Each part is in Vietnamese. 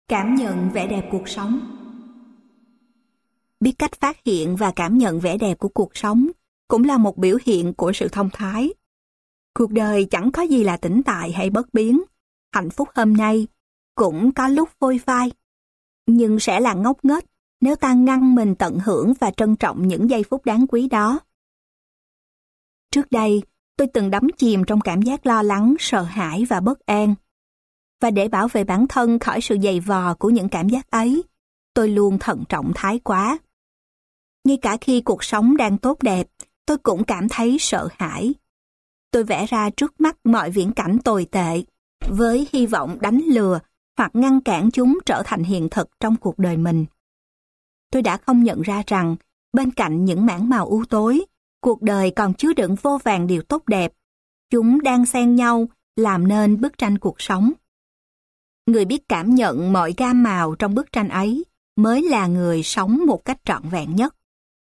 Cảm nhận vẻ đẹp cuộc sống. Biết cách phát hiện và cảm nhận vẻ đẹp của cuộc sống cũng là một biểu hiện của sự thông thái. Cuộc đời chẳng có gì là tĩnh tại hay bất biến. Hạnh phúc hôm nay cũng có lúc phôi phai, nhưng sẽ là ngốc nghếch nếu ta ngăn mình tận hưởng và trân trọng những giây phút đáng quý đó. Trước đây, tôi từng đắm chìm trong cảm giác lo lắng, sợ hãi và bất an. Và để bảo vệ bản thân khỏi sự dày vò của những cảm giác ấy, tôi luôn thận trọng thái quá. Ngay cả khi cuộc sống đang tốt đẹp, tôi cũng cảm thấy sợ hãi. Tôi vẽ ra trước mắt mọi viễn cảnh tồi tệ, với hy vọng đánh lừa hoặc ngăn cản chúng trở thành hiện thực trong cuộc đời mình. Tôi đã không nhận ra rằng, bên cạnh những mảng màu u tối, cuộc đời còn chứa đựng vô vàn điều tốt đẹp. Chúng đang xen nhau, làm nên bức tranh cuộc sống. Người biết cảm nhận mọi gam màu trong bức tranh ấy mới là người sống một cách trọn vẹn nhất.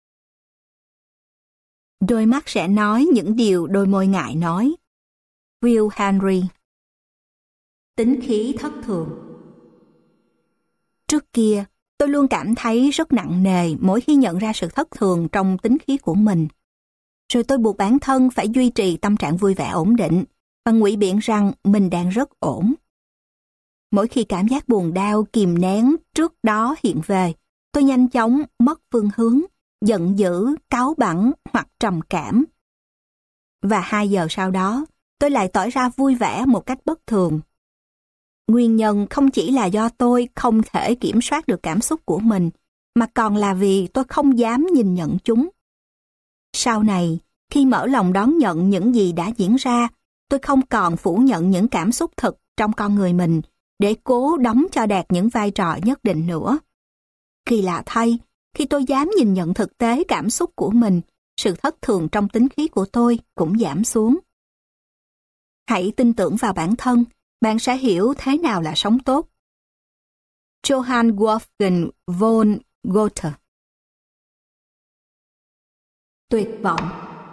Đôi mắt sẽ nói những điều đôi môi ngại nói. Will Henry. Tính khí thất thường. Trước kia, tôi luôn cảm thấy rất nặng nề mỗi khi nhận ra sự thất thường trong tính khí của mình. Rồi tôi buộc bản thân phải duy trì tâm trạng vui vẻ ổn định và ngụy biện rằng mình đang rất ổn. Mỗi khi cảm giác buồn đau kìm nén trước đó hiện về, tôi nhanh chóng mất phương hướng, giận dữ, cáu bẳn hoặc trầm cảm. Và 2 giờ sau đó, tôi lại tỏ ra vui vẻ một cách bất thường. Nguyên nhân không chỉ là do tôi không thể kiểm soát được cảm xúc của mình, mà còn là vì tôi không dám nhìn nhận chúng. Sau này, khi mở lòng đón nhận những gì đã diễn ra, tôi không còn phủ nhận những cảm xúc thực trong con người mình để cố đóng cho đạt những vai trò nhất định nữa. Kỳ lạ thay, khi tôi dám nhìn nhận thực tế cảm xúc của mình, sự thất thường trong tính khí của tôi cũng giảm xuống. Hãy tin tưởng vào bản thân, bạn sẽ hiểu thế nào là sống tốt. Johann Wolfgang von Goethe. Tuyệt vọng.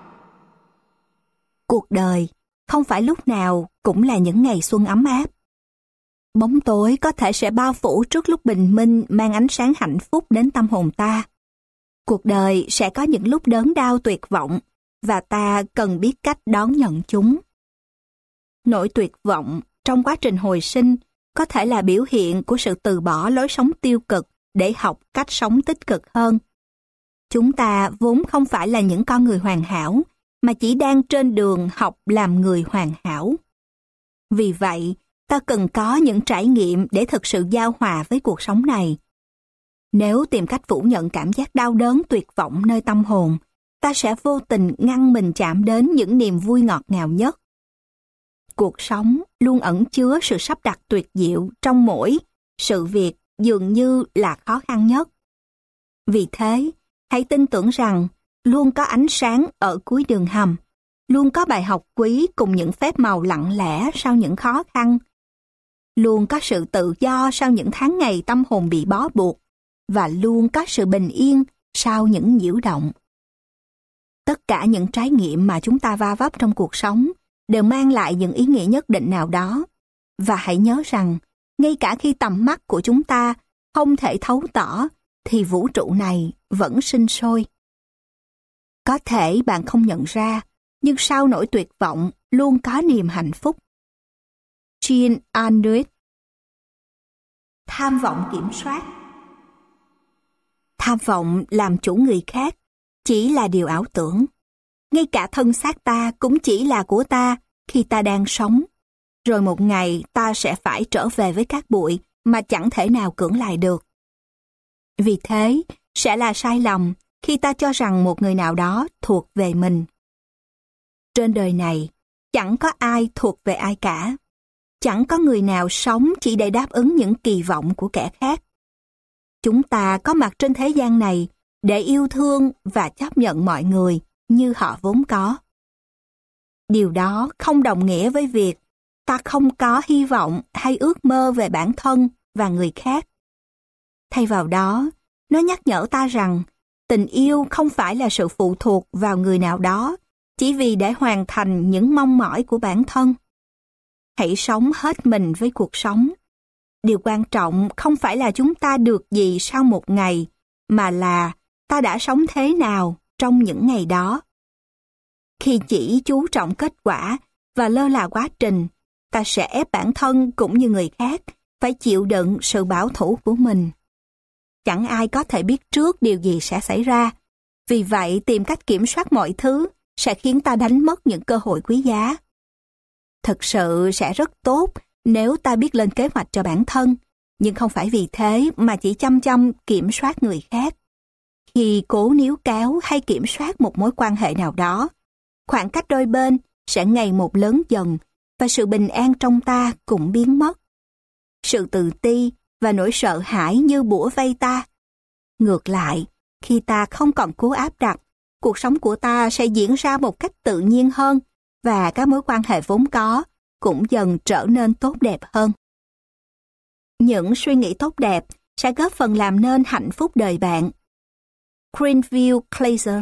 Cuộc đời không phải lúc nào cũng là những ngày xuân ấm áp. Bóng tối có thể sẽ bao phủ trước lúc bình minh mang ánh sáng hạnh phúc đến tâm hồn ta. Cuộc đời sẽ có những lúc đớn đau tuyệt vọng và ta cần biết cách đón nhận chúng. Nỗi tuyệt vọng trong quá trình hồi sinh có thể là biểu hiện của sự từ bỏ lối sống tiêu cực để học cách sống tích cực hơn. Chúng ta vốn không phải là những con người hoàn hảo, mà chỉ đang trên đường học làm người hoàn hảo. Vì vậy, ta cần có những trải nghiệm để thực sự giao hòa với cuộc sống này. Nếu tìm cách phủ nhận cảm giác đau đớn tuyệt vọng nơi tâm hồn, ta sẽ vô tình ngăn mình chạm đến những niềm vui ngọt ngào nhất. Cuộc sống luôn ẩn chứa sự sắp đặt tuyệt diệu trong mỗi sự việc dường như là khó khăn nhất. Vì thế, hãy tin tưởng rằng luôn có ánh sáng ở cuối đường hầm, luôn có bài học quý cùng những phép màu lặng lẽ sau những khó khăn. Luôn có sự tự do sau những tháng ngày tâm hồn bị bó buộc, và luôn có sự bình yên sau những nhiễu động. Tất cả những trải nghiệm mà chúng ta va vấp trong cuộc sống đều mang lại những ý nghĩa nhất định nào đó. Và hãy nhớ rằng, ngay cả khi tầm mắt của chúng ta không thể thấu tỏ, thì vũ trụ này vẫn sinh sôi. Có thể bạn không nhận ra, nhưng sau nỗi tuyệt vọng luôn có niềm hạnh phúc. Jean Anouilh. Tham vọng kiểm soát. Tham vọng làm chủ người khác chỉ là điều ảo tưởng. Ngay cả thân xác ta cũng chỉ là của ta khi ta đang sống. Rồi một ngày ta sẽ phải trở về với cát bụi mà chẳng thể nào cưỡng lại được. Vì thế, sẽ là sai lầm khi ta cho rằng một người nào đó thuộc về mình. Trên đời này, chẳng có ai thuộc về ai cả. Chẳng có người nào sống chỉ để đáp ứng những kỳ vọng của kẻ khác. Chúng ta có mặt trên thế gian này để yêu thương và chấp nhận mọi người như họ vốn có. Điều đó không đồng nghĩa với việc ta không có hy vọng hay ước mơ về bản thân và người khác. Thay vào đó, nó nhắc nhở ta rằng tình yêu không phải là sự phụ thuộc vào người nào đó chỉ vì để hoàn thành những mong mỏi của bản thân. Hãy sống hết mình với cuộc sống. Điều quan trọng không phải là chúng ta được gì sau một ngày, mà là ta đã sống thế nào trong những ngày đó. Khi chỉ chú trọng kết quả và lơ là quá trình, ta sẽ ép bản thân cũng như người khác phải chịu đựng sự bảo thủ của mình. Chẳng ai có thể biết trước điều gì sẽ xảy ra. Vì vậy, tìm cách kiểm soát mọi thứ sẽ khiến ta đánh mất những cơ hội quý giá. Thực sự sẽ rất tốt nếu ta biết lên kế hoạch cho bản thân, nhưng không phải vì thế mà chỉ chăm chăm kiểm soát người khác. Khi cố níu kéo hay kiểm soát một mối quan hệ nào đó, khoảng cách đôi bên sẽ ngày một lớn dần và sự bình an trong ta cũng biến mất. Sự tự ti và nỗi sợ hãi như bủa vây ta. Ngược lại, khi ta không còn cố áp đặt, cuộc sống của ta sẽ diễn ra một cách tự nhiên hơn và các mối quan hệ vốn có cũng dần trở nên tốt đẹp hơn. Những suy nghĩ tốt đẹp sẽ góp phần làm nên hạnh phúc đời bạn. Greenville Glazer.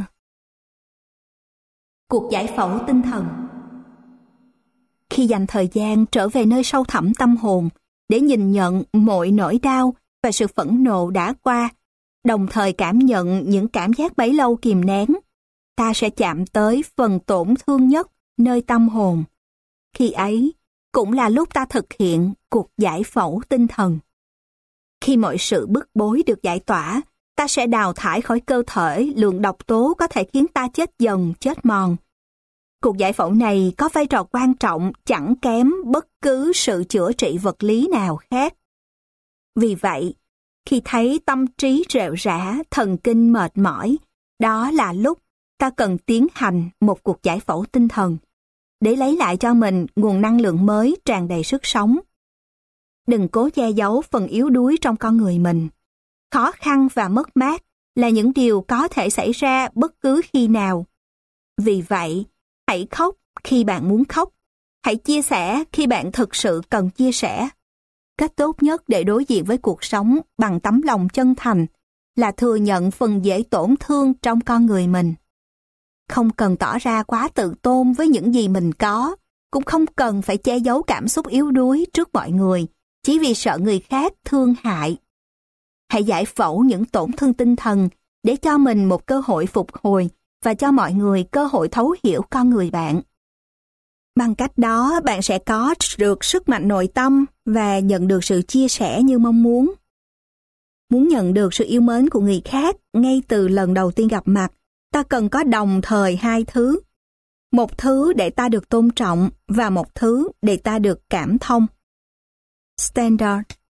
Cuộc giải phẫu tinh thần. Khi dành thời gian trở về nơi sâu thẳm tâm hồn để nhìn nhận mọi nỗi đau và sự phẫn nộ đã qua, đồng thời cảm nhận những cảm giác bấy lâu kìm nén, ta sẽ chạm tới phần tổn thương nhất nơi tâm hồn. Khi ấy, cũng là lúc ta thực hiện cuộc giải phẫu tinh thần. Khi mọi sự bức bối được giải tỏa, ta sẽ đào thải khỏi cơ thể lượng độc tố có thể khiến ta chết dần, chết mòn. Cuộc giải phẫu này có vai trò quan trọng chẳng kém bất cứ sự chữa trị vật lý nào khác. Vì vậy, khi thấy tâm trí rệu rã, thần kinh mệt mỏi, đó là lúc ta cần tiến hành một cuộc giải phẫu tinh thần để lấy lại cho mình nguồn năng lượng mới tràn đầy sức sống. Đừng cố che giấu phần yếu đuối trong con người mình. Khó khăn và mất mát là những điều có thể xảy ra bất cứ khi nào. Vì vậy, hãy khóc khi bạn muốn khóc. Hãy chia sẻ khi bạn thực sự cần chia sẻ. Cách tốt nhất để đối diện với cuộc sống bằng tấm lòng chân thành là thừa nhận phần dễ tổn thương trong con người mình. Không cần tỏ ra quá tự tôn với những gì mình có, cũng không cần phải che giấu cảm xúc yếu đuối trước mọi người, chỉ vì sợ người khác thương hại. Hãy giải phẫu những tổn thương tinh thần để cho mình một cơ hội phục hồi và cho mọi người cơ hội thấu hiểu con người bạn. Bằng cách đó, bạn sẽ có được sức mạnh nội tâm và nhận được sự chia sẻ như mong muốn. Muốn nhận được sự yêu mến của người khác ngay từ lần đầu tiên gặp mặt, ta cần có đồng thời hai thứ. Một thứ để ta được tôn trọng và một thứ để ta được cảm thông. Standard.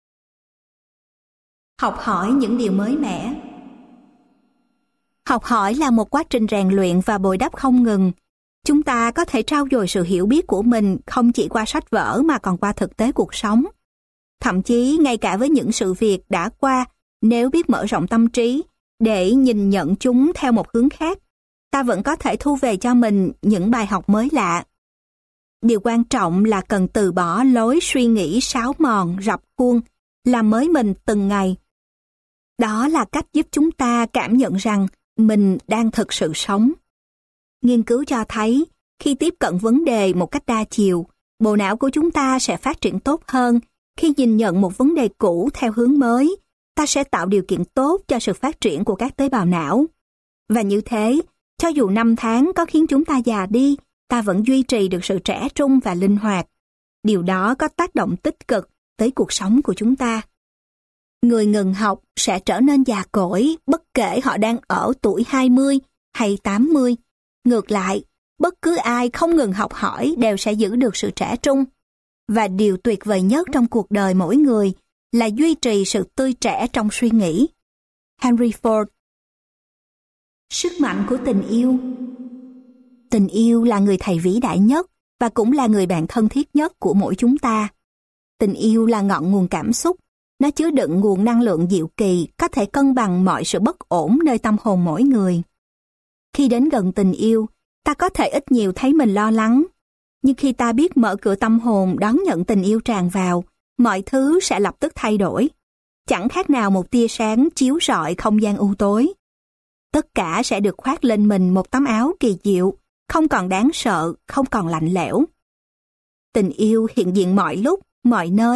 Học hỏi những điều mới mẻ. Học hỏi là một quá trình rèn luyện và bồi đắp không ngừng. Chúng ta có thể trau dồi sự hiểu biết của mình không chỉ qua sách vở mà còn qua thực tế cuộc sống. Thậm chí ngay cả với những sự việc đã qua, nếu biết mở rộng tâm trí để nhìn nhận chúng theo một hướng khác, ta vẫn có thể thu về cho mình những bài học mới lạ. Điều quan trọng là cần từ bỏ lối suy nghĩ sáo mòn, rập khuôn, làm mới mình từng ngày. Đó là cách giúp chúng ta cảm nhận rằng mình đang thực sự sống. Nghiên cứu cho thấy, khi tiếp cận vấn đề một cách đa chiều, bộ não của chúng ta sẽ phát triển tốt hơn. Khi nhìn nhận một vấn đề cũ theo hướng mới, ta sẽ tạo điều kiện tốt cho sự phát triển của các tế bào não. Và như thế, cho dù năm tháng có khiến chúng ta già đi, ta vẫn duy trì được sự trẻ trung và linh hoạt. Điều đó có tác động tích cực tới cuộc sống của chúng ta. Người ngừng học sẽ trở nên già cỗi bất kể họ đang ở tuổi 20 hay 80. Ngược lại, bất cứ ai không ngừng học hỏi đều sẽ giữ được sự trẻ trung. Và điều tuyệt vời nhất trong cuộc đời mỗi người là duy trì sự tươi trẻ trong suy nghĩ. Henry Ford. Sức mạnh của tình yêu. Tình yêu là người thầy vĩ đại nhất và cũng là người bạn thân thiết nhất của mỗi chúng ta. Tình yêu là ngọn nguồn cảm xúc. Nó chứa đựng nguồn năng lượng diệu kỳ có thể cân bằng mọi sự bất ổn nơi tâm hồn mỗi người. Khi đến gần tình yêu, ta có thể ít nhiều thấy mình lo lắng. Nhưng khi ta biết mở cửa tâm hồn đón nhận tình yêu tràn vào, mọi thứ sẽ lập tức thay đổi. Chẳng khác nào một tia sáng chiếu rọi không gian u tối. Tất cả sẽ được khoác lên mình một tấm áo kỳ diệu, không còn đáng sợ, không còn lạnh lẽo. Tình yêu hiện diện mọi lúc, mọi nơi,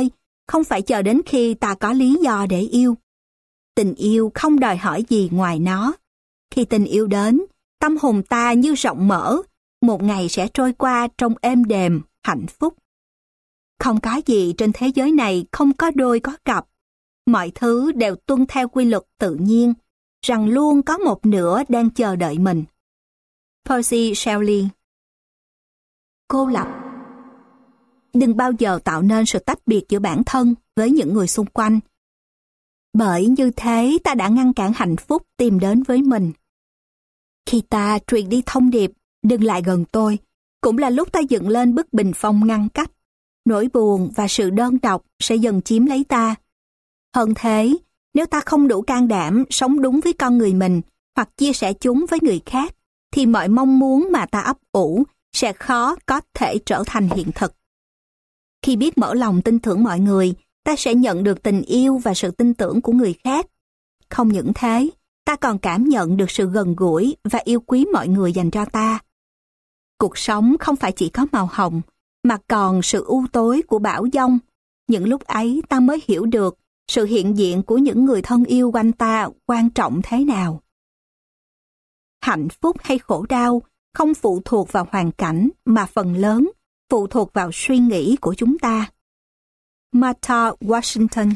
không phải chờ đến khi ta có lý do để yêu. Tình yêu không đòi hỏi gì ngoài nó. Khi tình yêu đến, tâm hồn ta như rộng mở, một ngày sẽ trôi qua trong êm đềm, hạnh phúc. Không có gì trên thế giới này không có đôi có cặp. Mọi thứ đều tuân theo quy luật tự nhiên, rằng luôn có một nửa đang chờ đợi mình. Percy Shelley. Cô lập. Đừng bao giờ tạo nên sự tách biệt giữa bản thân với những người xung quanh. Bởi như thế ta đã ngăn cản hạnh phúc tìm đến với mình. Khi ta truyền đi thông điệp, đừng lại gần tôi, cũng là lúc ta dựng lên bức bình phong ngăn cách. Nỗi buồn và sự đơn độc sẽ dần chiếm lấy ta. Hơn thế, nếu ta không đủ can đảm sống đúng với con người mình hoặc chia sẻ chúng với người khác, thì mọi mong muốn mà ta ấp ủ sẽ khó có thể trở thành hiện thực. Khi biết mở lòng tin tưởng mọi người, ta sẽ nhận được tình yêu và sự tin tưởng của người khác. Không những thế, ta còn cảm nhận được sự gần gũi và yêu quý mọi người dành cho ta. Cuộc sống không phải chỉ có màu hồng, mà còn sự u tối của bão giông. Những lúc ấy ta mới hiểu được sự hiện diện của những người thân yêu quanh ta quan trọng thế nào. Hạnh phúc hay khổ đau không phụ thuộc vào hoàn cảnh, mà phần lớn phụ thuộc vào suy nghĩ của chúng ta. Martha Washington.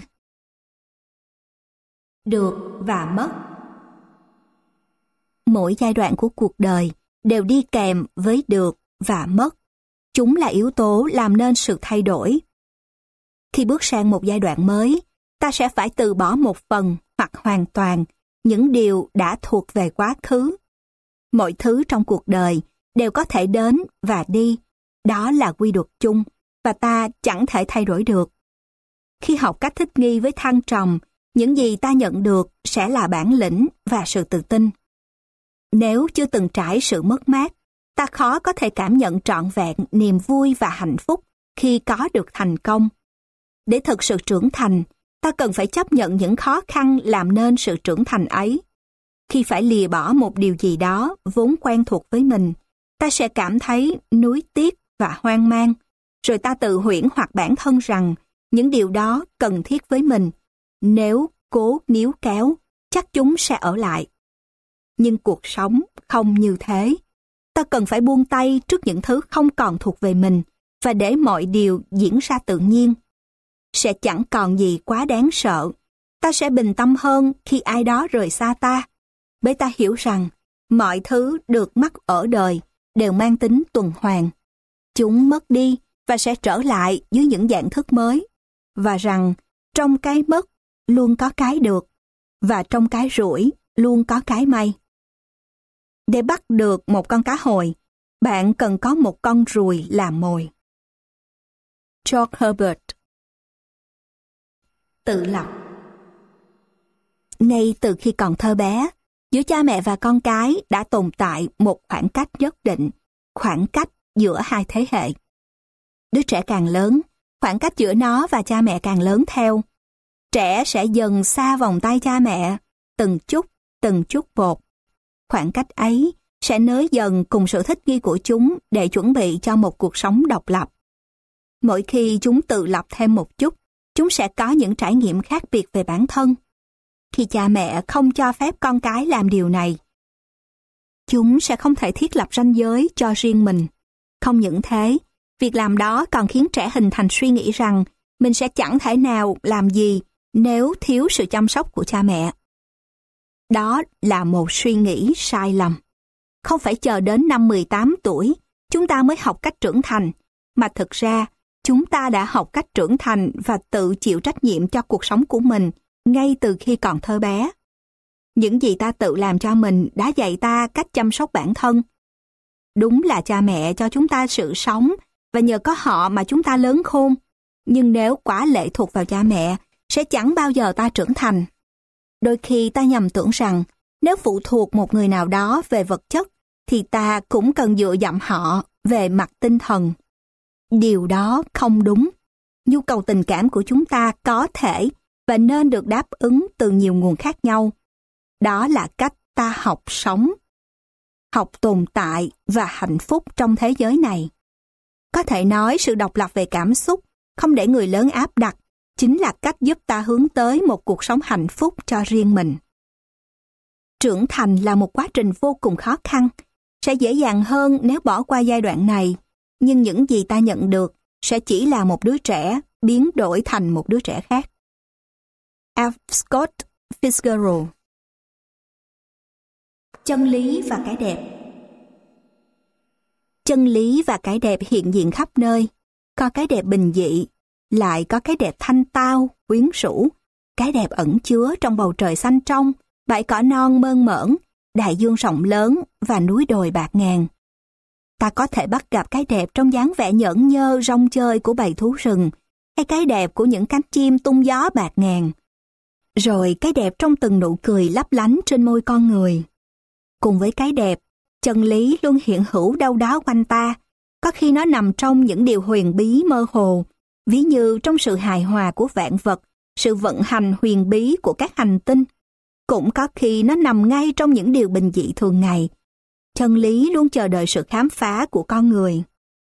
Được và mất. Mỗi giai đoạn của cuộc đời đều đi kèm với được và mất. Chúng là yếu tố làm nên sự thay đổi. Khi bước sang một giai đoạn mới, ta sẽ phải từ bỏ một phần hoặc hoàn toàn những điều đã thuộc về quá khứ. Mọi thứ trong cuộc đời đều có thể đến và đi. Đó là quy luật chung và ta chẳng thể thay đổi được. Khi học cách thích nghi với thăng trầm, những gì ta nhận được sẽ là bản lĩnh và sự tự tin. Nếu chưa từng trải sự mất mát, ta khó có thể cảm nhận trọn vẹn niềm vui và hạnh phúc khi có được thành công. Để thực sự trưởng thành, ta cần phải chấp nhận những khó khăn làm nên sự trưởng thành ấy. Khi phải lìa bỏ một điều gì đó vốn quen thuộc với mình, ta sẽ cảm thấy nuối tiếc và hoang mang, rồi ta tự huyễn hoặc bản thân rằng những điều đó cần thiết với mình. Nếu cố níu kéo, chắc chúng sẽ ở lại. Nhưng cuộc sống không như thế. Ta cần phải buông tay trước những thứ không còn thuộc về mình và để mọi điều diễn ra tự nhiên. Sẽ chẳng còn gì quá đáng sợ. Ta sẽ bình tâm hơn khi ai đó rời xa ta, bởi ta hiểu rằng mọi thứ được mắc ở đời đều mang tính tuần hoàn. Chúng mất đi và sẽ trở lại dưới những dạng thức mới, và rằng trong cái mất luôn có cái được, và trong cái rủi luôn có cái may. Để bắt được một con cá hồi, bạn cần có một con ruồi làm mồi. George Herbert. Tự lập. Ngay từ khi còn thơ bé, giữa cha mẹ và con cái đã tồn tại một khoảng cách nhất định, khoảng cách giữa hai thế hệ. Đứa trẻ càng lớn, khoảng cách giữa nó và cha mẹ càng lớn theo. Trẻ sẽ dần xa vòng tay cha mẹ, từng chút một. Khoảng cách ấy sẽ nới dần cùng sự thích nghi của chúng để chuẩn bị cho một cuộc sống độc lập. Mỗi khi chúng tự lập thêm một chút, chúng sẽ có những trải nghiệm khác biệt về bản thân. Khi cha mẹ không cho phép con cái làm điều này, chúng sẽ không thể thiết lập ranh giới cho riêng mình. Không những thế, việc làm đó còn khiến trẻ hình thành suy nghĩ rằng mình sẽ chẳng thể nào làm gì nếu thiếu sự chăm sóc của cha mẹ. Đó là một suy nghĩ sai lầm. Không phải chờ đến năm 18 tuổi, chúng ta mới học cách trưởng thành, mà thực ra chúng ta đã học cách trưởng thành và tự chịu trách nhiệm cho cuộc sống của mình ngay từ khi còn thơ bé. Những gì ta tự làm cho mình đã dạy ta cách chăm sóc bản thân. Đúng là cha mẹ cho chúng ta sự sống và nhờ có họ mà chúng ta lớn khôn. Nhưng nếu quá lệ thuộc vào cha mẹ, sẽ chẳng bao giờ ta trưởng thành. Đôi khi ta nhầm tưởng rằng nếu phụ thuộc một người nào đó về vật chất, thì ta cũng cần dựa dẫm họ về mặt tinh thần. Điều đó không đúng. Nhu cầu tình cảm của chúng ta có thể và nên được đáp ứng từ nhiều nguồn khác nhau. Đó là cách ta học sống, học tồn tại và hạnh phúc trong thế giới này. Có thể nói sự độc lập về cảm xúc không để người lớn áp đặt, chính là cách giúp ta hướng tới một cuộc sống hạnh phúc cho riêng mình. Trưởng thành là một quá trình vô cùng khó khăn, sẽ dễ dàng hơn nếu bỏ qua giai đoạn này, nhưng những gì ta nhận được sẽ chỉ là một đứa trẻ biến đổi thành một đứa trẻ khác. F. Scott Fitzgerald. Chân lý và cái đẹp. Chân lý và cái đẹp hiện diện khắp nơi. Có cái đẹp bình dị, lại có cái đẹp thanh tao, quyến rũ, cái đẹp ẩn chứa trong bầu trời xanh trong, bãi cỏ non mơn mởn, đại dương rộng lớn và núi đồi bạt ngàn. Ta có thể bắt gặp cái đẹp trong dáng vẻ nhởn nhơ rong chơi của bầy thú rừng, hay cái đẹp của những cánh chim tung gió bạt ngàn. Rồi cái đẹp trong từng nụ cười lấp lánh trên môi con người. Cùng với cái đẹp, chân lý luôn hiện hữu đâu đó quanh ta, có khi nó nằm trong những điều huyền bí mơ hồ, ví như trong sự hài hòa của vạn vật, sự vận hành huyền bí của các hành tinh. Cũng có khi nó nằm ngay trong những điều bình dị thường ngày. Chân lý luôn chờ đợi sự khám phá của con người.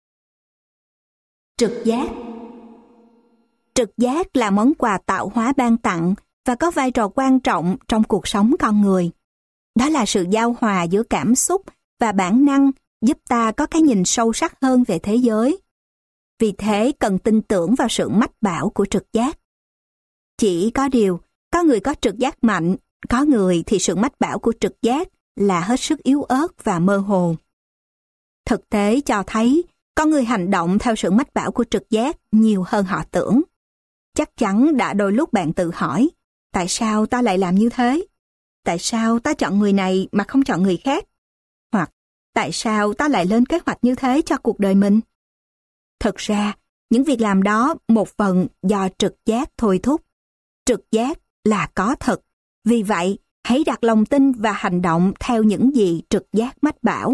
Trực giác. Trực giác là món quà tạo hóa ban tặng và có vai trò quan trọng trong cuộc sống con người. Đó là sự giao hòa giữa cảm xúc và bản năng giúp ta có cái nhìn sâu sắc hơn về thế giới. Vì thế cần tin tưởng vào sự mách bảo của trực giác. Chỉ có điều, có người có trực giác mạnh, có người thì sự mách bảo của trực giác là hết sức yếu ớt và mơ hồ. Thực tế cho thấy, có người hành động theo sự mách bảo của trực giác nhiều hơn họ tưởng. Chắc chắn đã đôi lúc bạn tự hỏi, tại sao ta lại làm như thế? Tại sao ta chọn người này mà không chọn người khác? Hoặc, tại sao ta lại lên kế hoạch như thế cho cuộc đời mình? Thực ra, những việc làm đó một phần do trực giác thôi thúc. Trực giác là có thật. Vì vậy, hãy đặt lòng tin và hành động theo những gì trực giác mách bảo.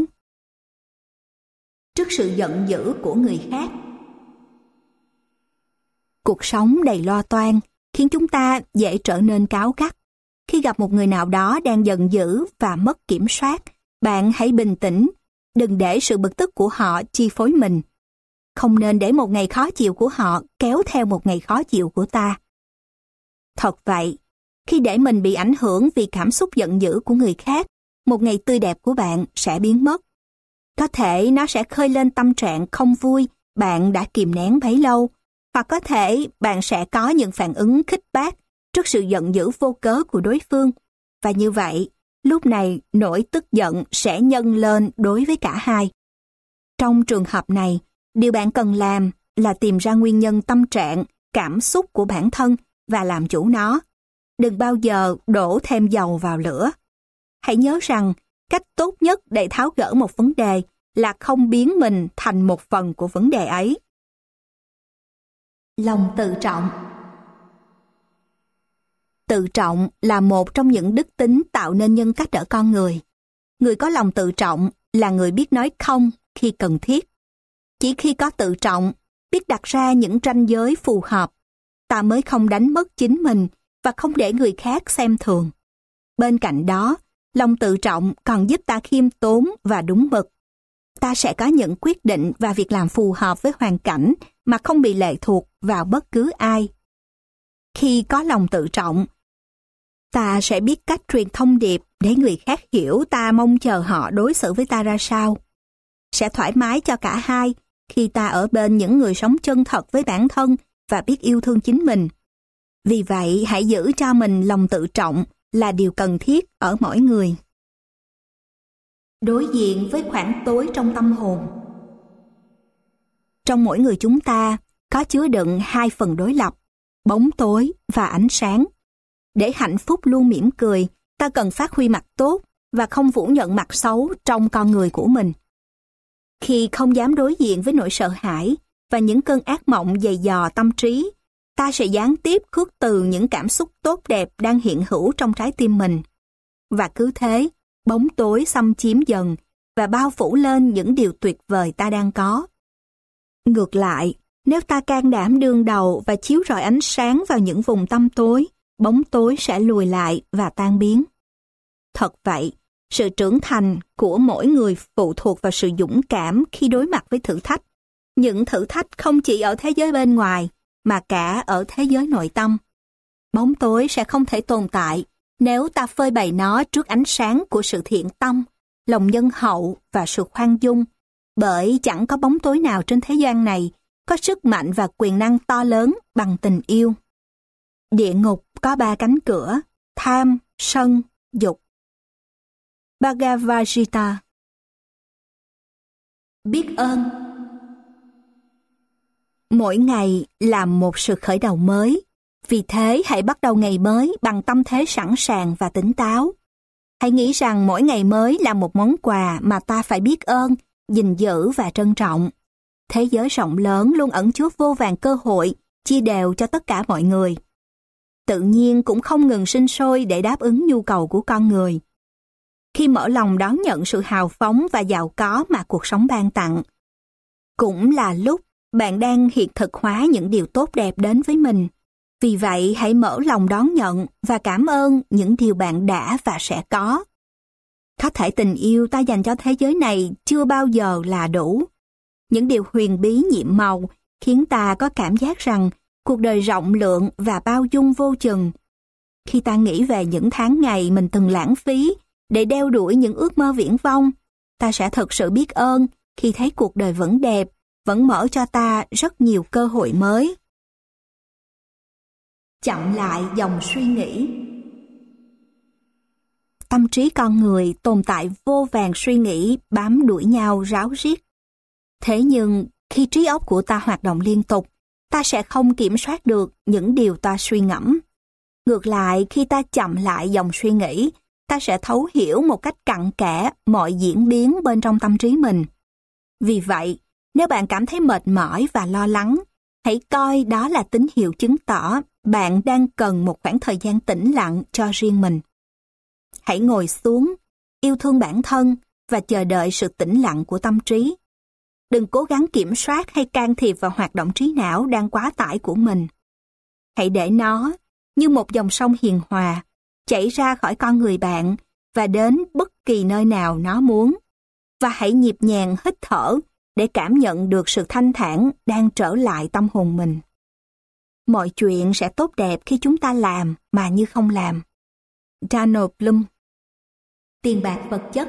Trước sự giận dữ của người khác. Cuộc sống đầy lo toan khiến chúng ta dễ trở nên cáu gắt. Khi gặp một người nào đó đang giận dữ và mất kiểm soát, bạn hãy bình tĩnh, đừng để sự bực tức của họ chi phối mình. Không nên để một ngày khó chịu của họ kéo theo một ngày khó chịu của ta. Thật vậy, khi để mình bị ảnh hưởng vì cảm xúc giận dữ của người khác, một ngày tươi đẹp của bạn sẽ biến mất. Có thể nó sẽ khơi lên tâm trạng không vui bạn đã kìm nén bấy lâu, hoặc có thể bạn sẽ có những phản ứng khích bác trước sự giận dữ vô cớ của đối phương. Và như vậy, lúc này nỗi tức giận sẽ nhân lên đối với cả hai. Trong trường hợp này, điều bạn cần làm là tìm ra nguyên nhân tâm trạng, cảm xúc của bản thân và làm chủ nó. Đừng bao giờ đổ thêm dầu vào lửa. Hãy nhớ rằng, cách tốt nhất để tháo gỡ một vấn đề là không biến mình thành một phần của vấn đề ấy. Lòng tự trọng. Tự trọng là một trong những đức tính tạo nên nhân cách ở con người. Người có lòng tự trọng là người biết nói không khi cần thiết. Chỉ khi có tự trọng, biết đặt ra những ranh giới phù hợp, ta mới không đánh mất chính mình và không để người khác xem thường. Bên cạnh đó, lòng tự trọng còn giúp ta khiêm tốn và đúng mực. Ta sẽ có những quyết định và việc làm phù hợp với hoàn cảnh mà không bị lệ thuộc vào bất cứ ai. Khi có lòng tự trọng, ta sẽ biết cách truyền thông điệp để người khác hiểu ta mong chờ họ đối xử với ta ra sao. Sẽ thoải mái cho cả hai khi ta ở bên những người sống chân thật với bản thân và biết yêu thương chính mình. Vì vậy, hãy giữ cho mình lòng tự trọng là điều cần thiết ở mỗi người. Đối diện với khoảng tối trong tâm hồn. Trong mỗi người chúng ta có chứa đựng hai phần đối lập, bóng tối và ánh sáng. Để hạnh phúc luôn mỉm cười, ta cần phát huy mặt tốt và không phủ nhận mặt xấu trong con người của mình. Khi không dám đối diện với nỗi sợ hãi và những cơn ác mộng dày dò tâm trí, ta sẽ gián tiếp khước từ những cảm xúc tốt đẹp đang hiện hữu trong trái tim mình. Và cứ thế, bóng tối xâm chiếm dần và bao phủ lên những điều tuyệt vời ta đang có. Ngược lại, nếu ta can đảm đương đầu và chiếu rọi ánh sáng vào những vùng tăm tối, bóng tối sẽ lùi lại và tan biến. Thật vậy, sự trưởng thành của mỗi người phụ thuộc vào sự dũng cảm khi đối mặt với thử thách. Những thử thách không chỉ ở thế giới bên ngoài, mà cả ở thế giới nội tâm. Bóng tối sẽ không thể tồn tại nếu ta phơi bày nó trước ánh sáng của sự thiện tâm, lòng nhân hậu và sự khoan dung, bởi chẳng có bóng tối nào trên thế gian này có sức mạnh và quyền năng to lớn bằng tình yêu. Địa ngục có 3 cánh cửa: tham, sân, dục. Bhagavad Gita. Biết ơn. Mỗi ngày là một sự khởi đầu mới, vì thế hãy bắt đầu ngày mới bằng tâm thế sẵn sàng và tỉnh táo. Hãy nghĩ rằng mỗi ngày mới là một món quà mà ta phải biết ơn, gìn giữ và trân trọng. Thế giới rộng lớn luôn ẩn chứa vô vàn cơ hội, chia đều cho tất cả mọi người. Tự nhiên cũng không ngừng sinh sôi để đáp ứng nhu cầu của con người. Khi mở lòng đón nhận sự hào phóng và giàu có mà cuộc sống ban tặng, cũng là lúc bạn đang hiện thực hóa những điều tốt đẹp đến với mình. Vì vậy, hãy mở lòng đón nhận và cảm ơn những điều bạn đã và sẽ có. Có thể tình yêu ta dành cho thế giới này chưa bao giờ là đủ. Những điều huyền bí nhiệm màu khiến ta có cảm giác rằng cuộc đời rộng lượng và bao dung vô chừng. Khi ta nghĩ về những tháng ngày mình từng lãng phí để đeo đuổi những ước mơ viển vông, ta sẽ thực sự biết ơn khi thấy cuộc đời vẫn đẹp, vẫn mở cho ta rất nhiều cơ hội mới. Chậm lại dòng suy nghĩ. Tâm trí con người tồn tại vô vàn suy nghĩ bám đuổi nhau ráo riết. Thế nhưng, khi trí óc của ta hoạt động liên tục, ta sẽ không kiểm soát được những điều ta suy ngẫm. Ngược lại, khi ta chậm lại dòng suy nghĩ, ta sẽ thấu hiểu một cách cặn kẽ mọi diễn biến bên trong tâm trí mình. Vì vậy, nếu bạn cảm thấy mệt mỏi và lo lắng, hãy coi đó là tín hiệu chứng tỏ bạn đang cần một khoảng thời gian tĩnh lặng cho riêng mình. Hãy ngồi xuống, yêu thương bản thân và chờ đợi sự tĩnh lặng của tâm trí. Đừng cố gắng kiểm soát hay can thiệp vào hoạt động trí não đang quá tải của mình. Hãy để nó, như một dòng sông hiền hòa, chảy ra khỏi con người bạn và đến bất kỳ nơi nào nó muốn. Và hãy nhịp nhàng hít thở để cảm nhận được sự thanh thản đang trở lại tâm hồn mình. Mọi chuyện sẽ tốt đẹp khi chúng ta làm mà như không làm. Donald Bloom. Tiền bạc vật chất.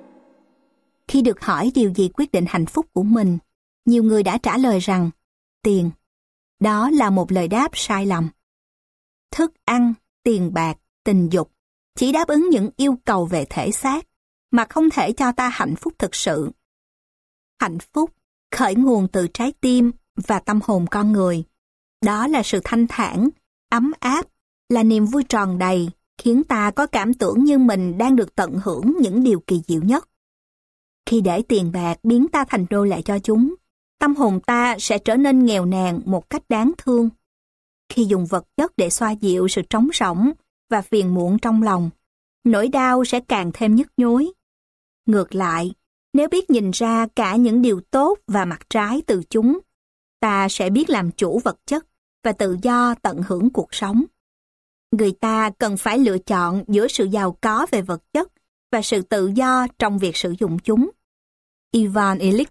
Khi được hỏi điều gì quyết định hạnh phúc của mình, nhiều người đã trả lời rằng tiền. Đó là một lời đáp sai lầm. Thức ăn, tiền bạc, tình dục chỉ đáp ứng những yêu cầu về thể xác mà không thể cho ta hạnh phúc thực sự. Hạnh phúc khởi nguồn từ trái tim và tâm hồn con người. Đó là sự thanh thản, ấm áp, là niềm vui tròn đầy, khiến ta có cảm tưởng như mình đang được tận hưởng những điều kỳ diệu nhất. Khi để tiền bạc biến ta thành nô lệ cho chúng, tâm hồn ta sẽ trở nên nghèo nàn một cách đáng thương. Khi dùng vật chất để xoa dịu sự trống rỗng và phiền muộn trong lòng, nỗi đau sẽ càng thêm nhức nhối. Ngược lại, nếu biết nhìn ra cả những điều tốt và mặt trái từ chúng, ta sẽ biết làm chủ vật chất và tự do tận hưởng cuộc sống. Người ta cần phải lựa chọn giữa sự giàu có về vật chất và sự tự do trong việc sử dụng chúng. Ivan Illich.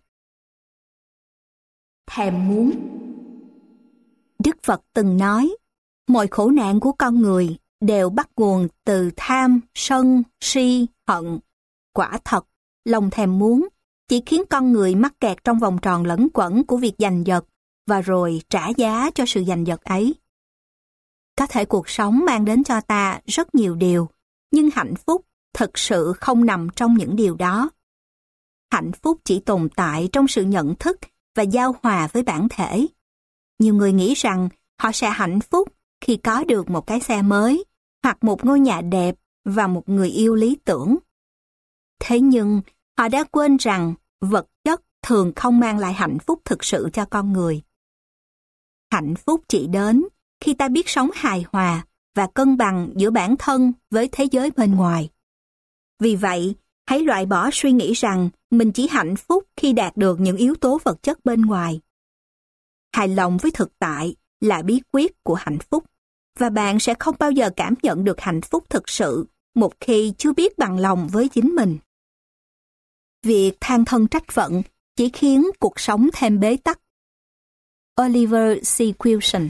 Thèm muốn. Đức Phật từng nói, mọi khổ nạn của con người đều bắt nguồn từ tham, sân, si, hận. Quả thật, lòng thèm muốn chỉ khiến con người mắc kẹt trong vòng tròn lẩn quẩn của việc giành giật và rồi trả giá cho sự giành giật ấy. Có thể cuộc sống mang đến cho ta rất nhiều điều, nhưng hạnh phúc thực sự không nằm trong những điều đó. Hạnh phúc chỉ tồn tại trong sự nhận thức và giao hòa với bản thể. Nhiều người nghĩ rằng họ sẽ hạnh phúc khi có được một cái xe mới, hoặc một ngôi nhà đẹp và một người yêu lý tưởng. Thế nhưng, họ đã quên rằng vật chất thường không mang lại hạnh phúc thực sự cho con người. Hạnh phúc chỉ đến khi ta biết sống hài hòa và cân bằng giữa bản thân với thế giới bên ngoài. Vì vậy, hãy loại bỏ suy nghĩ rằng mình chỉ hạnh phúc khi đạt được những yếu tố vật chất bên ngoài. Hài lòng với thực tại là bí quyết của hạnh phúc, và bạn sẽ không bao giờ cảm nhận được hạnh phúc thực sự một khi chưa biết bằng lòng với chính mình. Việc than thân trách phận chỉ khiến cuộc sống thêm bế tắc. Oliver C. Wilson.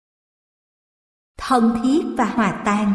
Thân thiết và hòa tan.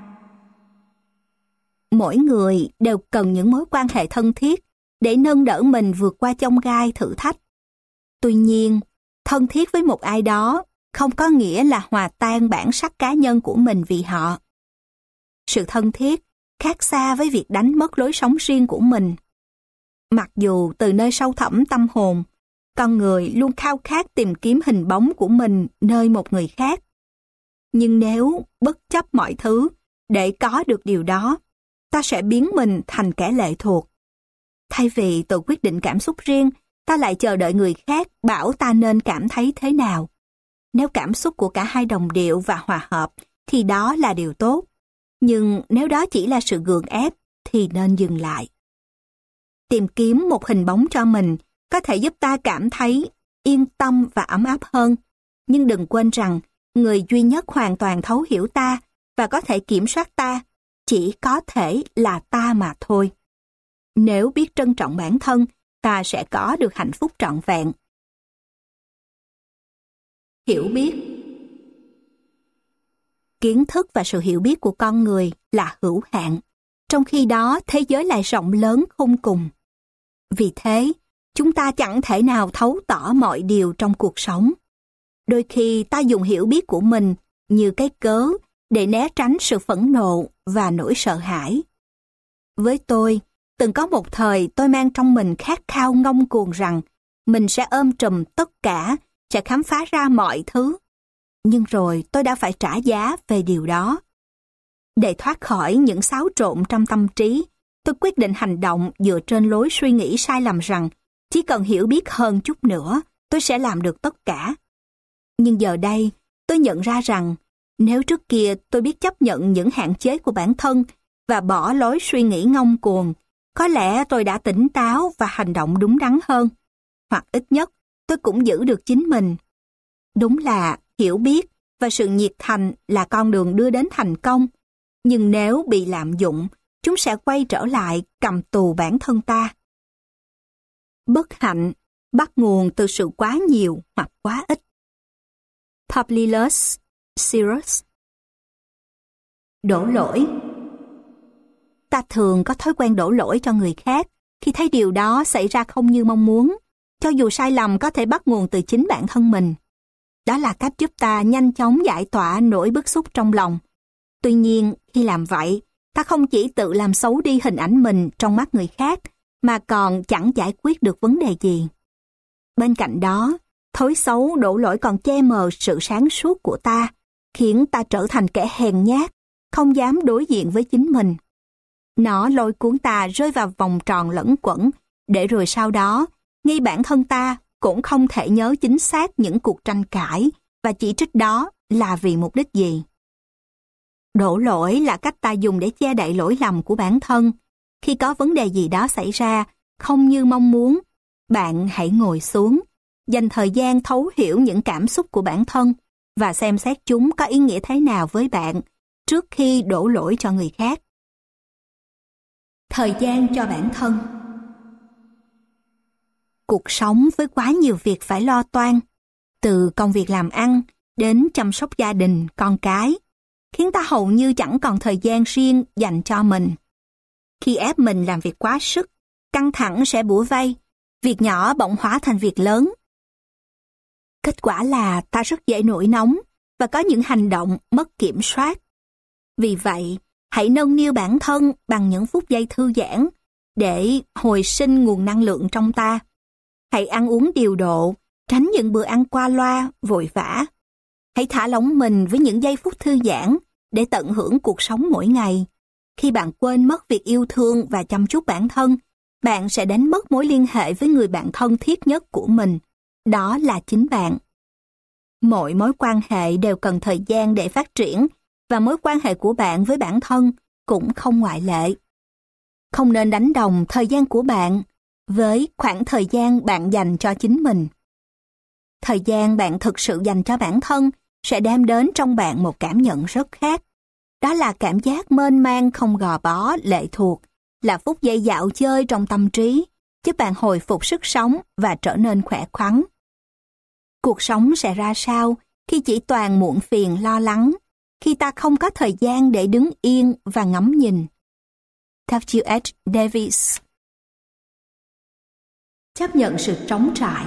Mỗi người đều cần những mối quan hệ thân thiết để nâng đỡ mình vượt qua chông gai thử thách. Tuy nhiên, thân thiết với một ai đó không có nghĩa là hòa tan bản sắc cá nhân của mình vì họ. Sự thân thiết khác xa với việc đánh mất lối sống riêng của mình. Mặc dù từ nơi sâu thẳm tâm hồn, con người luôn khao khát tìm kiếm hình bóng của mình nơi một người khác. Nhưng nếu bất chấp mọi thứ để có được điều đó, ta sẽ biến mình thành kẻ lệ thuộc. Thay vì tự quyết định cảm xúc riêng, ta lại chờ đợi người khác bảo ta nên cảm thấy thế nào. Nếu cảm xúc của cả hai đồng điệu và hòa hợp, thì đó là điều tốt. Nhưng nếu đó chỉ là sự gượng ép, thì nên dừng lại. Tìm kiếm một hình bóng cho mình có thể giúp ta cảm thấy yên tâm và ấm áp hơn. Nhưng đừng quên rằng, người duy nhất hoàn toàn thấu hiểu ta và có thể kiểm soát ta chỉ có thể là ta mà thôi. Nếu biết trân trọng bản thân, ta sẽ có được hạnh phúc trọn vẹn. Hiểu biết. Kiến thức và sự hiểu biết của con người là hữu hạn, trong khi đó thế giới lại rộng lớn khôn cùng. Vì thế, chúng ta chẳng thể nào thấu tỏ mọi điều trong cuộc sống. Đôi khi ta dùng hiểu biết của mình như cái cớ để né tránh sự phẫn nộ và nỗi sợ hãi. Với tôi, từng có một thời tôi mang trong mình khát khao ngông cuồng rằng mình sẽ ôm trùm tất cả, sẽ khám phá ra mọi thứ. Nhưng rồi tôi đã phải trả giá về điều đó. Để thoát khỏi những xáo trộn trong tâm trí, tôi quyết định hành động dựa trên lối suy nghĩ sai lầm rằng chỉ cần hiểu biết hơn chút nữa, tôi sẽ làm được tất cả. Nhưng giờ đây, tôi nhận ra rằng nếu trước kia tôi biết chấp nhận những hạn chế của bản thân và bỏ lối suy nghĩ ngông cuồng, có lẽ tôi đã tỉnh táo và hành động đúng đắn hơn. Hoặc ít nhất, tôi cũng giữ được chính mình. Đúng là hiểu biết và sự nhiệt thành là con đường đưa đến thành công. Nhưng nếu bị lạm dụng, chúng sẽ quay trở lại cầm tù bản thân ta. Bất hạnh bắt nguồn từ sự quá nhiều hoặc quá ít. Publius Syrus. Đổ lỗi. Ta thường có thói quen đổ lỗi cho người khác khi thấy điều đó xảy ra không như mong muốn, cho dù sai lầm có thể bắt nguồn từ chính bản thân mình. Đó là cách giúp ta nhanh chóng giải tỏa nỗi bức xúc trong lòng. Tuy nhiên, khi làm vậy, ta không chỉ tự làm xấu đi hình ảnh mình trong mắt người khác, mà còn chẳng giải quyết được vấn đề gì. Bên cạnh đó, thói xấu đổ lỗi còn che mờ sự sáng suốt của ta, khiến ta trở thành kẻ hèn nhát, không dám đối diện với chính mình. Nó lôi cuốn ta rơi vào vòng tròn lẫn quẩn, để rồi sau đó, ngay bản thân ta cũng không thể nhớ chính xác những cuộc tranh cãi và chỉ trích đó là vì mục đích gì. Đổ lỗi là cách ta dùng để che đậy lỗi lầm của bản thân. Khi có vấn đề gì đó xảy ra không như mong muốn, bạn hãy ngồi xuống, dành thời gian thấu hiểu những cảm xúc của bản thân và xem xét chúng có ý nghĩa thế nào với bạn trước khi đổ lỗi cho người khác. Thời gian cho bản thân. Cuộc sống với quá nhiều việc phải lo toan, từ công việc làm ăn đến chăm sóc gia đình, con cái, khiến ta hầu như chẳng còn thời gian riêng dành cho mình. Khi ép mình làm việc quá sức, căng thẳng sẽ bủa vây, việc nhỏ bỗng hóa thành việc lớn. Kết quả là ta rất dễ nổi nóng và có những hành động mất kiểm soát. Vì vậy, hãy nâng niu bản thân bằng những phút giây thư giãn để hồi sinh nguồn năng lượng trong ta. Hãy ăn uống điều độ, tránh những bữa ăn qua loa, vội vã. Hãy thả lỏng mình với những giây phút thư giãn để tận hưởng cuộc sống mỗi ngày. Khi bạn quên mất việc yêu thương và chăm chút bản thân, bạn sẽ đánh mất mối liên hệ với người bạn thân thiết nhất của mình. Đó là chính bạn. Mọi mối quan hệ đều cần thời gian để phát triển, và mối quan hệ của bạn với bản thân cũng không ngoại lệ. Không nên đánh đồng thời gian của bạn với khoảng thời gian bạn dành cho chính mình. Thời gian bạn thực sự dành cho bản thân sẽ đem đến trong bạn một cảm nhận rất khác. Đó là cảm giác mênh mang không gò bó, lệ thuộc, là phút giây dạo chơi trong tâm trí, giúp bạn hồi phục sức sống và trở nên khỏe khoắn. Cuộc sống sẽ ra sao khi chỉ toàn muộn phiền lo lắng, khi ta không có thời gian để đứng yên và ngắm nhìn? W.H. Davis. Chấp nhận sự trống trải.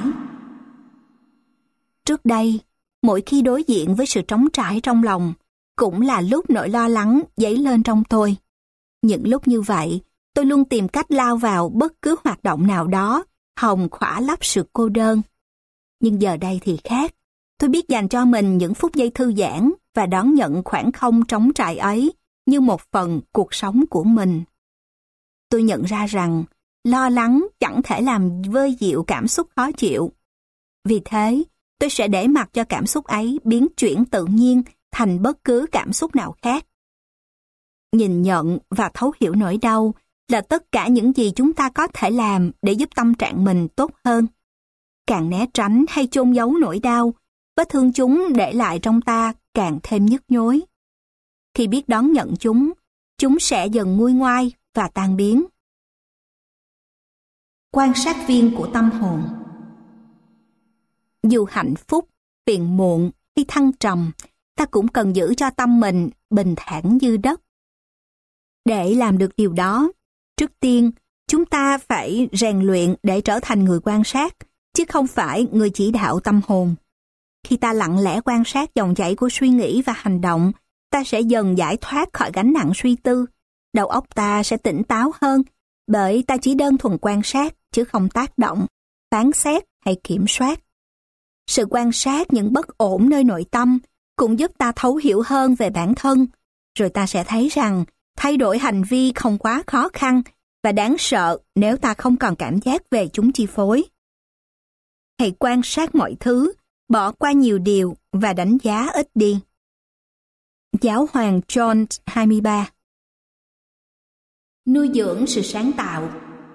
Trước đây, mỗi khi đối diện với sự trống trải trong lòng, cũng là lúc nỗi lo lắng dấy lên trong tôi. Những lúc như vậy, tôi luôn tìm cách lao vào bất cứ hoạt động nào đó, hòng khỏa lấp sự cô đơn. Nhưng giờ đây thì khác. Tôi biết dành cho mình những phút giây thư giãn và đón nhận khoảng không trống trải ấy như một phần cuộc sống của mình. Tôi nhận ra rằng lo lắng chẳng thể làm vơi dịu cảm xúc khó chịu. Vì thế, tôi sẽ để mặc cho cảm xúc ấy biến chuyển tự nhiên thành bất cứ cảm xúc nào khác. Nhìn nhận và thấu hiểu nỗi đau là tất cả những gì chúng ta có thể làm để giúp tâm trạng mình tốt hơn. Càng né tránh hay chôn giấu nỗi đau, vết thương chúng để lại trong ta càng thêm nhức nhối. Khi biết đón nhận chúng sẽ dần nguôi ngoai và tan biến. Quan sát viên của tâm hồn. Dù hạnh phúc, phiền muộn hay thăng trầm, ta cũng cần giữ cho tâm mình bình thản như đất. Để làm được điều đó, trước tiên, chúng ta phải rèn luyện để trở thành người quan sát, chứ không phải người chỉ đạo tâm hồn. Khi ta lặng lẽ quan sát dòng chảy của suy nghĩ và hành động, ta sẽ dần giải thoát khỏi gánh nặng suy tư. Đầu óc ta sẽ tỉnh táo hơn, bởi ta chỉ đơn thuần quan sát, chứ không tác động, phán xét hay kiểm soát. Sự quan sát những bất ổn nơi nội tâm cũng giúp ta thấu hiểu hơn về bản thân, rồi ta sẽ thấy rằng thay đổi hành vi không quá khó khăn và đáng sợ nếu ta không còn cảm giác về chúng chi phối. Hãy quan sát mọi thứ, bỏ qua nhiều điều và đánh giá ít đi. Giáo hoàng John 23. Nuôi dưỡng sự sáng tạo.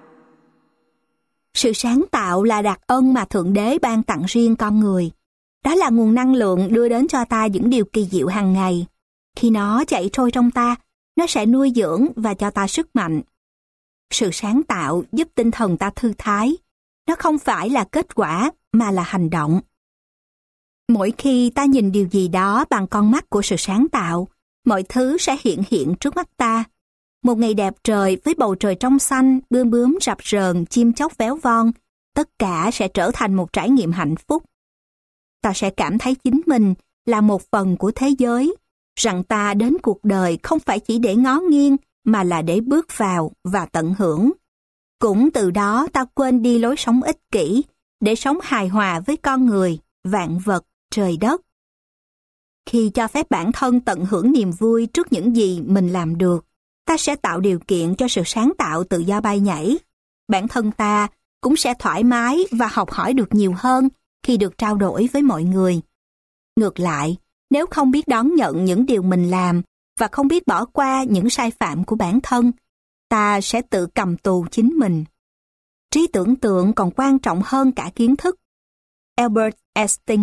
Sự sáng tạo là đặc ân mà Thượng Đế ban tặng riêng con người. Đó là nguồn năng lượng đưa đến cho ta những điều kỳ diệu hàng ngày. Khi nó chảy trôi trong ta, nó sẽ nuôi dưỡng và cho ta sức mạnh. Sự sáng tạo giúp tinh thần ta thư thái. Nó không phải là kết quả mà là hành động. Mỗi khi ta nhìn điều gì đó bằng con mắt của sự sáng tạo, mọi thứ sẽ hiện trước mắt ta. Một ngày đẹp trời với bầu trời trong xanh, bướm bướm rập rờn, chim chóc véo von, tất cả sẽ trở thành một trải nghiệm hạnh phúc. Ta sẽ cảm thấy chính mình là một phần của thế giới, rằng ta đến cuộc đời không phải chỉ để ngó nghiêng mà là để bước vào và tận hưởng. Cũng từ đó ta quên đi lối sống ích kỷ, để sống hài hòa với con người, vạn vật, trời đất. Khi cho phép bản thân tận hưởng niềm vui trước những gì mình làm được, ta sẽ tạo điều kiện cho sự sáng tạo tự do bay nhảy. Bản thân ta cũng sẽ thoải mái và học hỏi được nhiều hơn khi được trao đổi với mọi người. Ngược lại, nếu không biết đón nhận những điều mình làm và không biết bỏ qua những sai phạm của bản thân, ta sẽ tự cầm tù chính mình. Trí tưởng tượng còn quan trọng hơn cả kiến thức. Albert Einstein.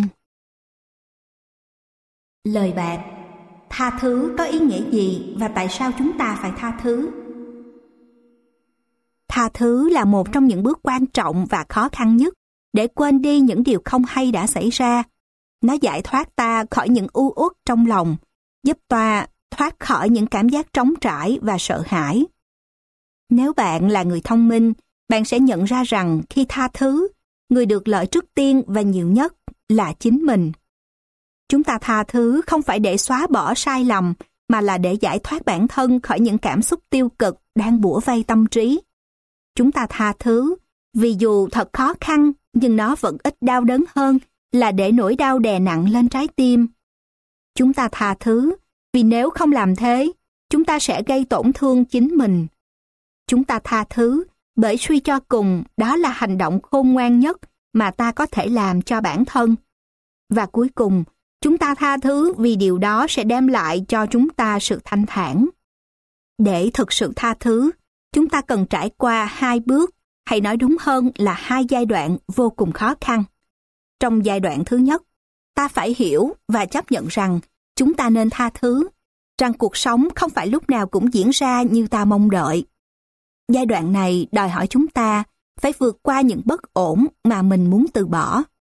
Lời bạc: tha thứ có ý nghĩa gì và tại sao chúng ta phải tha thứ? Tha thứ là một trong những bước quan trọng và khó khăn nhất để quên đi những điều không hay đã xảy ra. Nó giải thoát ta khỏi những u uất trong lòng, giúp ta thoát khỏi những cảm giác trống trải và sợ hãi. Nếu bạn là người thông minh, bạn sẽ nhận ra rằng khi tha thứ, người được lợi trước tiên và nhiều nhất là chính mình. Chúng ta tha thứ không phải để xóa bỏ sai lầm, mà là để giải thoát bản thân khỏi những cảm xúc tiêu cực đang bủa vây tâm trí. Chúng ta tha thứ vì dù thật khó khăn, nhưng nó vẫn ít đau đớn hơn là để nỗi đau đè nặng lên trái tim. Chúng ta tha thứ vì nếu không làm thế, chúng ta sẽ gây tổn thương chính mình. Chúng ta tha thứ bởi suy cho cùng đó là hành động khôn ngoan nhất mà ta có thể làm cho bản thân. Và cuối cùng, chúng ta tha thứ vì điều đó sẽ đem lại cho chúng ta sự thanh thản. Để thực sự tha thứ, chúng ta cần trải qua 2 bước, hay nói đúng hơn là 2 giai đoạn vô cùng khó khăn. Trong giai đoạn thứ nhất, ta phải hiểu và chấp nhận rằng chúng ta nên tha thứ, rằng cuộc sống không phải lúc nào cũng diễn ra như ta mong đợi. Giai đoạn này đòi hỏi chúng ta phải vượt qua những bất ổn mà mình muốn từ bỏ.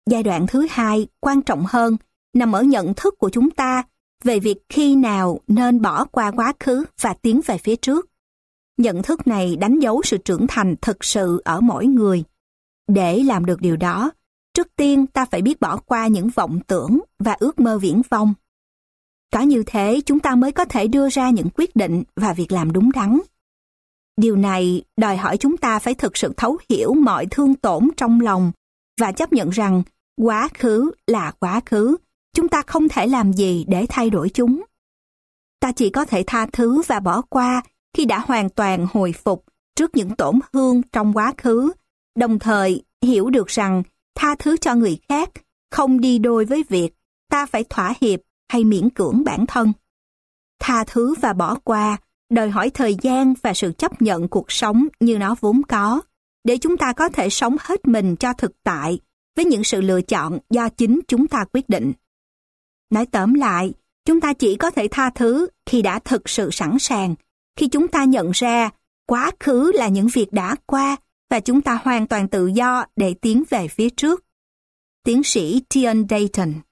Giai đoạn thứ hai, quan trọng hơn, nằm ở nhận thức của chúng ta về việc khi nào nên bỏ qua quá khứ và tiến về phía trước. Nhận thức này đánh dấu sự trưởng thành thực sự ở mỗi người. Để làm được điều đó, trước tiên ta phải biết bỏ qua những vọng tưởng và ước mơ viển vông. Có như thế chúng ta mới có thể đưa ra những quyết định và việc làm đúng đắn. Điều này đòi hỏi chúng ta phải thực sự thấu hiểu mọi thương tổn trong lòng và chấp nhận rằng quá khứ là quá khứ, chúng ta không thể làm gì để thay đổi chúng. Ta chỉ có thể tha thứ và bỏ qua khi đã hoàn toàn hồi phục trước những tổn thương trong quá khứ, đồng thời hiểu được rằng tha thứ cho người khác không đi đôi với việc ta phải thỏa hiệp hay miễn cưỡng bản thân. Tha thứ và bỏ qua đòi hỏi thời gian và sự chấp nhận cuộc sống như nó vốn có, để chúng ta có thể sống hết mình cho thực tại với những sự lựa chọn do chính chúng ta quyết định. Nói tóm lại, chúng ta chỉ có thể tha thứ khi đã thực sự sẵn sàng, khi chúng ta nhận ra quá khứ là những việc đã qua và chúng ta hoàn toàn tự do để tiến về phía trước. Tiến sĩ Tian Dayton.